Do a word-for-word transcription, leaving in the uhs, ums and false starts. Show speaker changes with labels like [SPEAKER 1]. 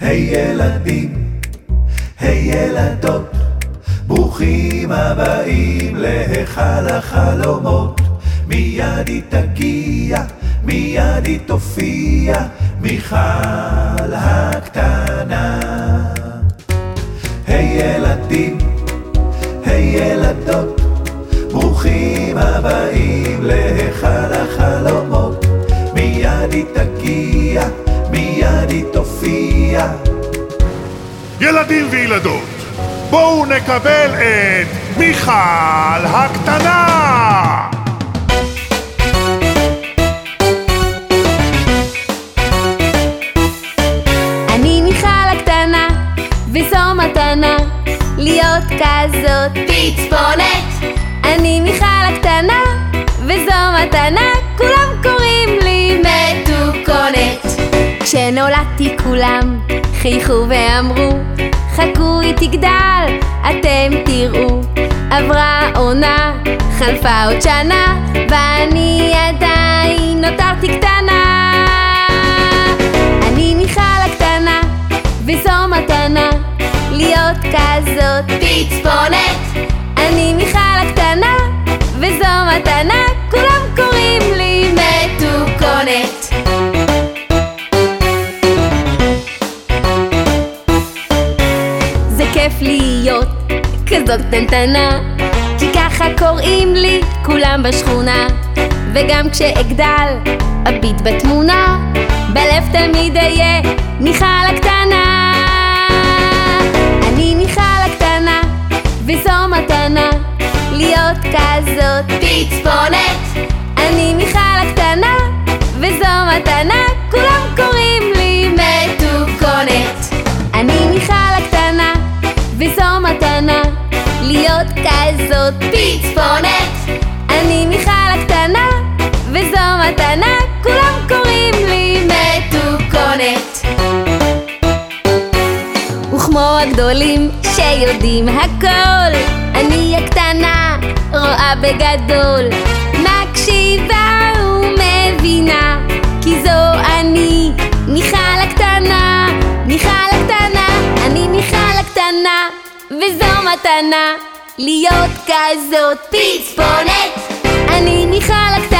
[SPEAKER 1] היי ילדים, היי ילדות, ברוכים הבאים להיכל החלומות. מיד היא תגיע, מיד היא תופיע, מיכל הקטנה. היי ילדים, היי ילדות, ברוכים הבאים להיכל החלומות. מיד היא תגיע, מיד היא תופיע.
[SPEAKER 2] ילדים וילדות, בואו נקבל את מיכל הקטנה.
[SPEAKER 3] אני מיכל הקטנה, וזו מתנה להיות כזאת פצפונת. אני מיכל הקטנה, וזו מתנה, כולם קוראים לי מתוקונת. כשנולדתי כולם חייכו ואמרו, חכו היא תגדל, אתם תראו. עברה עונה, חלפה עוד שנה, ואני עדיין נותרתי קטנה. אני מיכל הקטנה, וזו מתנה להיות כזאת פצפונת. אני מיכל הקטנה, וזו מתנה, כולם קוראים לי מתוקונת. זה כיף להיות כזאת קטנטנה, כי ככה קוראים לי כולם בשכונה. וגם כשאגדל אביט בתמונה, בלב תמיד אהיה מיכל הקטנה. אני מיכל הקטנה, וזו מתנה להיות כזאת פצפונת. אני מיכל הקטנה, וזו מתנה, כולם קוראים לי מתוקונת. אני מיכל הקטנה, וזו מתנה להיות כזאת פצפונת. אני מיכל הקטנה, וזו מתנה, כולם קוראים לי מתוקונת. וכמו הגדולים שיודעים הכל, אני הקטנה רואה בגדול, מקשיבה ומבינה, כי זו אני מיכל הקטנה. מיכל הקטנה, אני מיכל הקטנה, וזו מתנה להיות כזאת פצפונת. אני מיכל הקטנה,